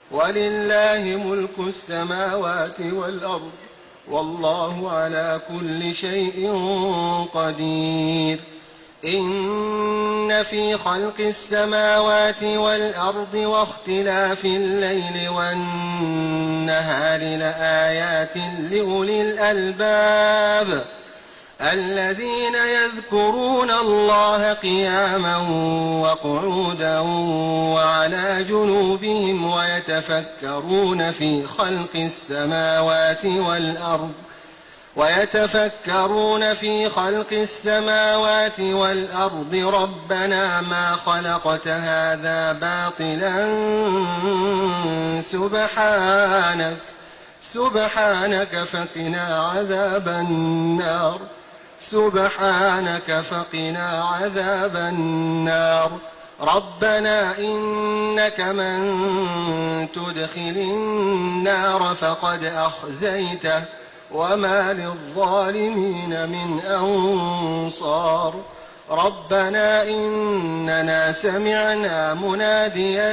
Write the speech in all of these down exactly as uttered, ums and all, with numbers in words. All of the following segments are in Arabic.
ولله ملك السماوات والأرض والله على كل شيء قدير. إن في خلق السماوات والأرض واختلاف الليل والنهار لآيات لأولي الألباب الذين يذكرون الله قياما وقعودا وعلى جنوبهم ويتفكرون في خلق السماوات والأرض ويتفكرون في خلق السماوات والأرض ربنا ما خلقت هذا باطلا سبحانك سبحانك فقنا عذاب النار سبحانك فقنا عذاب النار ربنا إنك من تدخل النار فقد أخزيته وما للظالمين من أنصار ربنا إننا سمعنا مناديا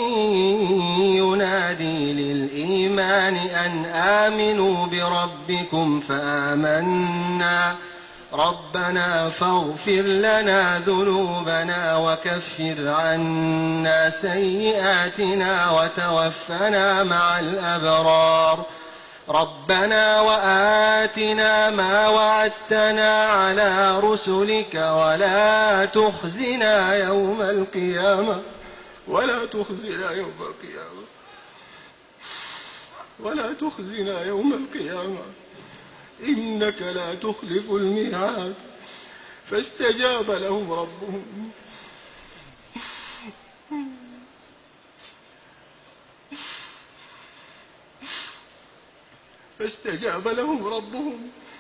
ينادي للإيمان أن آمنوا بربكم فآمنا ربنا فاغفر لنا ذنوبنا وكفر عنا سيئاتنا وتوفنا مع الأبرار ربنا وآتنا ما وعدتنا على رسلك ولا تخزنا يوم القيامة ولا تخزنا يوم القيامة ولا تخزنا يوم القيامة إنك لا تخلف الميعاد فاستجاب لهم ربهم فاستجاب لهم ربهم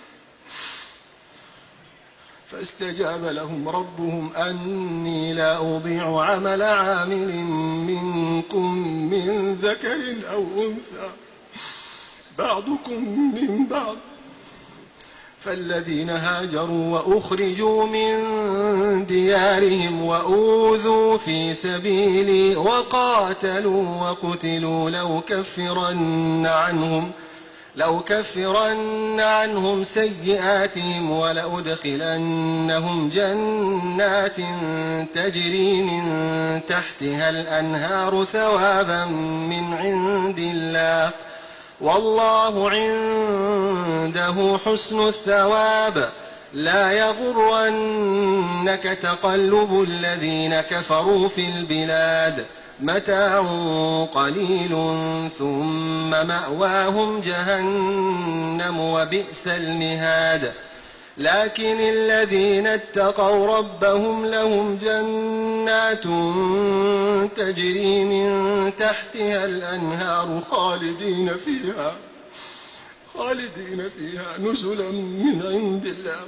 فاستجاب لهم ربهم أني لا أضيع عمل عامل منكم من ذكر أو أنثى بعضكم من بعض فالذين هاجروا وأخرجوا من ديارهم وأوذوا في سبيلي وقاتلوا وقتلوا لو كفرن عنهم لو كفرن عنهم سيئاتهم ولأدخلنهم جنات تجري من تحتها الأنهار ثوابا من عند الله والله عنده حسن الثواب لا يغرنك تقلب الذين كفروا في البلاد متاع قليل ثم مأواهم جهنم وبئس المهاد لكن الذين اتقوا ربهم لهم جنات تجري من تحتها الأنهار خالدين فيها خالدين فيها نزلا من عند الله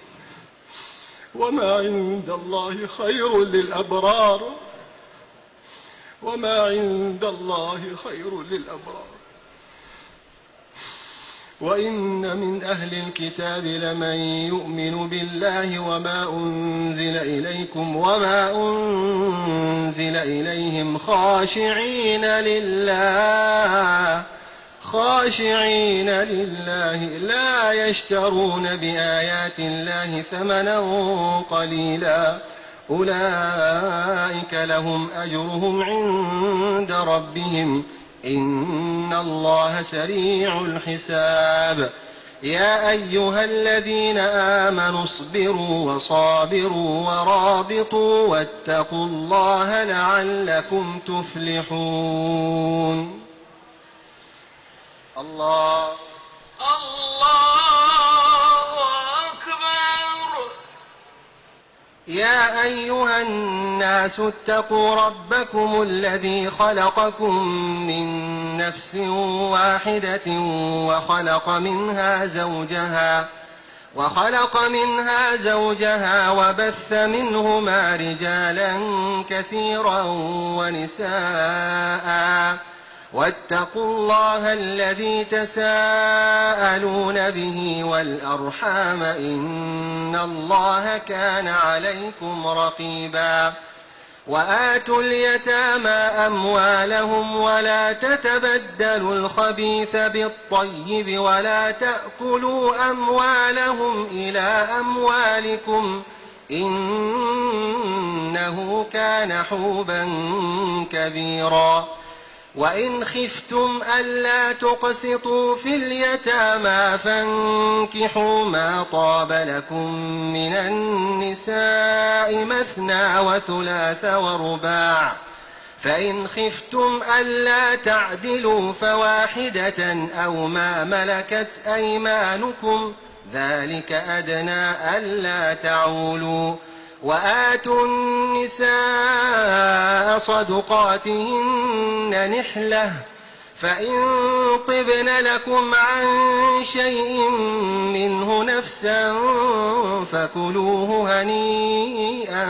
وما عند الله خير للأبرار وما عند الله خير للأبرار وإن من أهل الكتاب لمن يؤمن بالله وما أنزل إليكم وما أنزل إليهم خاشعين لله خاشعين لله لا يشترون بآيات الله ثمنا قليلا أولئك لهم أجرهم عند ربهم إن الله سريع الحساب يا أيها الذين آمنوا اصبروا وصابروا ورابطوا واتقوا الله لعلكم تفلحون الله الله أكبر. يا أيها الناس اتقوا ربكم الذي خلقكم من نفس واحدة وخلق منها زوجها وخلق منها زوجها وبث منهما رجالا كثيرا ونساء واتقوا الله الذي تساءلون به والأرحام إن الله كان عليكم رقيبا وآتوا اليتامى أموالهم ولا تتبدلوا الخبيث بالطيب ولا تأكلوا أموالهم إلى أموالكم إنه كان حوبا كبيرا وإن خفتم ألا تقسطوا في اليتامى فانكحوا ما طاب لكم من النساء مثنى وثلاث ورباع فإن خفتم ألا تعدلوا فواحدة أو ما ملكت أيمانكم ذلك أدنى ألا تعولوا وآتوا النساء صدقاتهن نحلة فإن طبن لكم عن شيء منه نفسا فكلوه هنيئا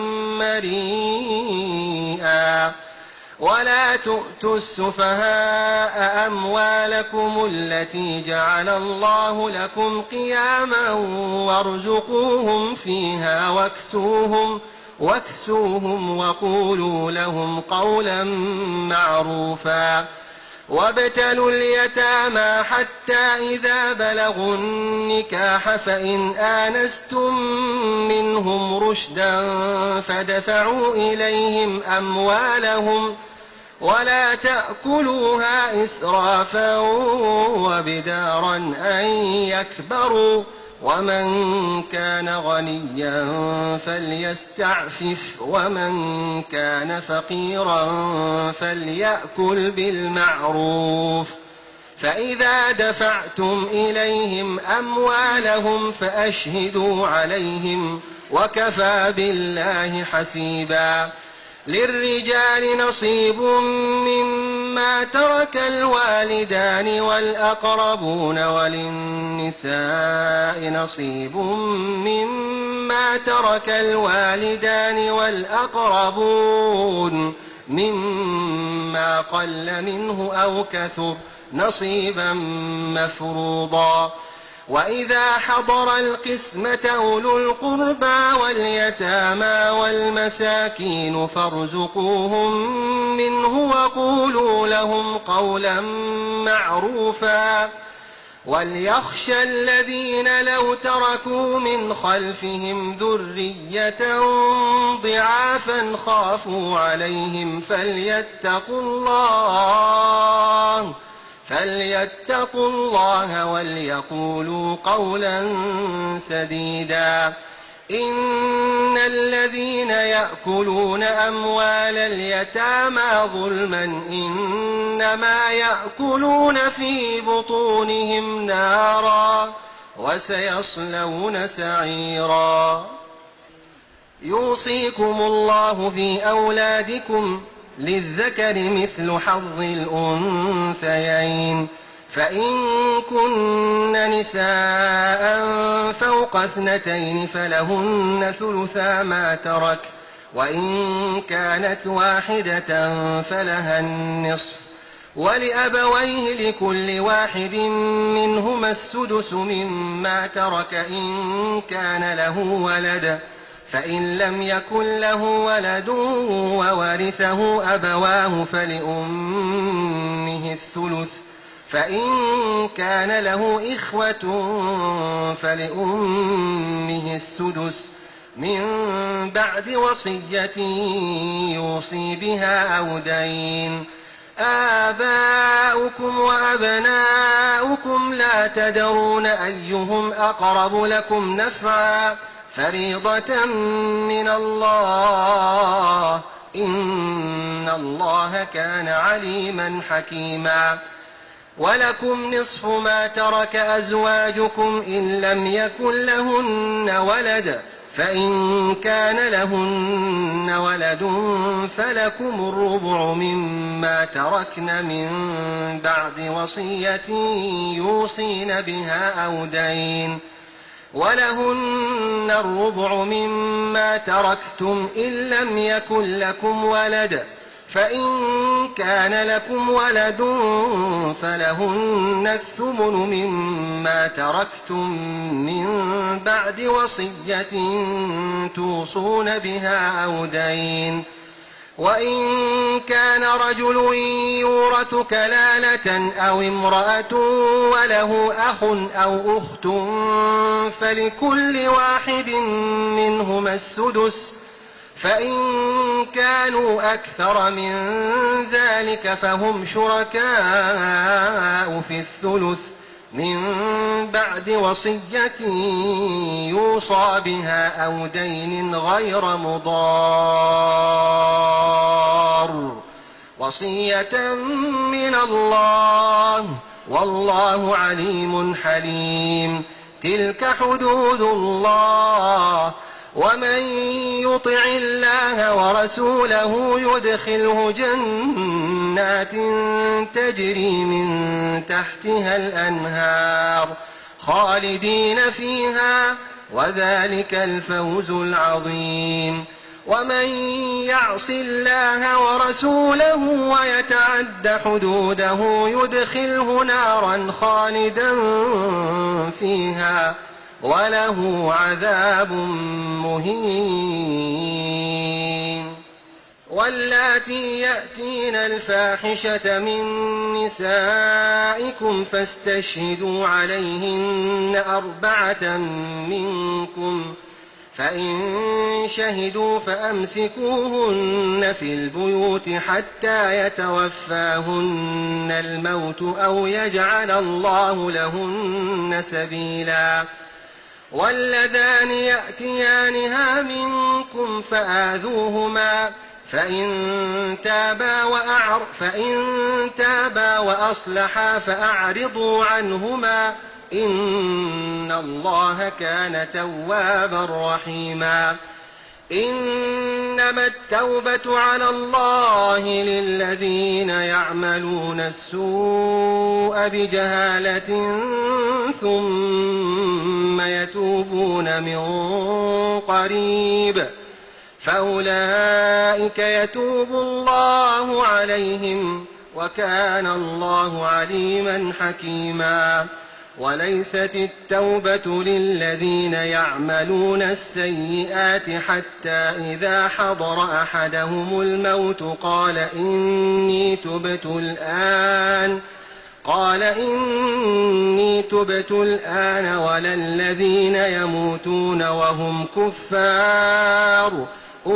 مريئا ولا تؤتوا السفهاء أموالكم التي جعل الله لكم قياما وارزقوهم فيها واكسوهم, واكسوهم وقولوا لهم قولا معروفا وابتلوا اليتامى حتى إذا بلغوا النكاح فإن آنستم منهم رشدا فدفعوا إليهم أموالهم ولا تأكلوها إسرافا وبدارا أن يكبروا ومن كان غنيا فليستعفف ومن كان فقيرا فليأكل بالمعروف فإذا دفعتم إليهم أموالهم فأشهدوا عليهم وكفى بالله حسيبا للرجال نصيب مما ترك الوالدان والأقربون وللنساء نصيب مما ترك الوالدان والأقربون مما قل منه أو كثر نصيبا مفروضا وإذا حضر القسمة أولو القربى واليتامى والمساكين فارزقوهم منه وقولوا لهم قولا معروفا وليخشى الذين لو تركوا من خلفهم ذرية ضعافا خافوا عليهم فليتقوا الله فليتقوا الله وليقولوا قولا سديدا إن الذين يأكلون أموال اليتامى ظلما إنما يأكلون في بطونهم نارا وسيصلون سعيرا يوصيكم الله في أولادكم للذكر مثل حظ الأنثيين فإن كن نساء فوق اثنتين فلهن ثلثا ما ترك وإن كانت واحدة فلها النصف ولأبويه لكل واحد منهما السدس مما ترك إن كان له ولد فإن لم يكن له ولد وورثه أبواه فلأمه الثلث فإن كان له إخوة فلأمه السدس من بعد وصية يوصي بها أو دين آباؤكم وأبناؤكم لا تدرون أيهم أقرب لكم نفعا فريضة من الله إن الله كان عليما حكيما ولكم نصف ما ترك أزواجكم إن لم يكن لهن ولد فإن كان لهن ولد فلكم الربع مما تركن من بعد وصية يوصين بها أو دين ولهن الربع مما تركتم إن لم يكن لكم ولد فإن كان لكم ولد فلهن الثمن مما تركتم من بعد وصية توصون بها أو دين وإن كان رجل يورث كلالة أو امرأة وله أخ أو أخت فلكل واحد منهما السدس، فإن كانوا أكثر من ذلك فهم شركاء في الثلث من بعد وصية يوصى بها أو دين غير مضار، وصية من الله والله عليم حليم. تلك حدود الله، ومن يطع الله ورسوله يدخله جنات تجري من تحتها الأنهار خالدين فيها، وذلك الفوز العظيم. ومن يعص الله ورسوله ويتعد حدوده يدخله نارا خالدا فيها وله عذاب مهين. واللاتي يأتين الفاحشة من نسائكم فاستشهدوا عليهن أربعة منكم، فإن شهدوا فأمسكوهن في البيوت حتى يتوفاهن الموت أو يجعل الله لهن سبيلا. واللذان يأتيانها منكم فآذوهما، فإن تابا, وأعر فإن تابا وأصلحا فأعرضوا عنهما إن الله كان توابا رحيما. إنما التوبة على الله للذين يعملون السوء بجهالة ثم يتوبون من قريب فأولئك يتوب الله عليهم وكان الله عليما حكيما. وليست التوبة للذين يعملون السيئات حتى إذا حضر أحدهم الموت قال إني تبت الآن قال إني تبت الآن ولا الذين يموتون وهم كفار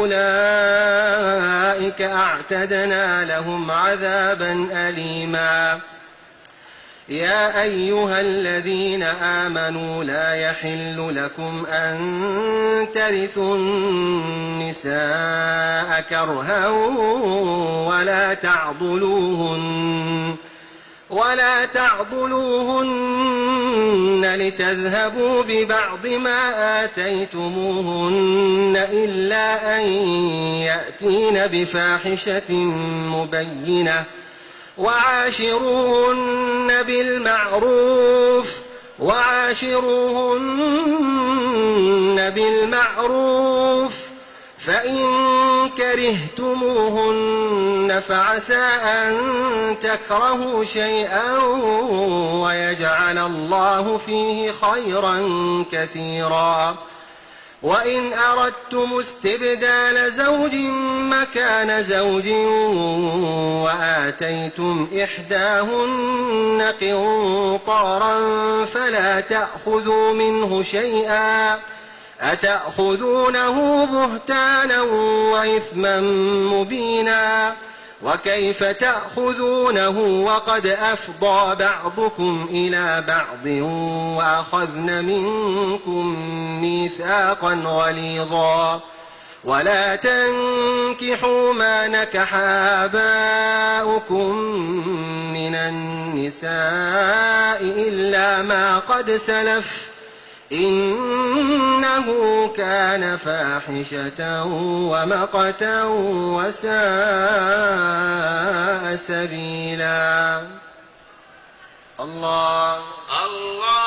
أولئك أعتدنا لهم عذابا أليما. يا أيها الذين آمنوا لا يحل لكم أن ترثوا النساء كرها ولا تعضلوهن ولا تعضلوهن لتذهبوا ببعض ما آتيتموهن إلا أن يأتين بفاحشة مبينة وعاشروهن بالمعروف وعاشروهن بالمعروف فإن كرهتموهن فعسى أن تكرهوا شيئا ويجعل الله فيه خيرا كثيرا. وإن أردتم استبدال زوج مكان زوج وآتيتم إحداهن قنطارا فلا تأخذوا منه شيئا أتأخذونه بهتانا وإثما مبينا. وكيف تأخذونه وقد أفضى بعضكم إلى بعض وأخذن منكم ميثاقا غليظا. ولا تنكحوا ما نكح آباؤكم من النساء إلا ما قد سلف إنه كان فاحشة ومقتا وساء سبيلا. الله الله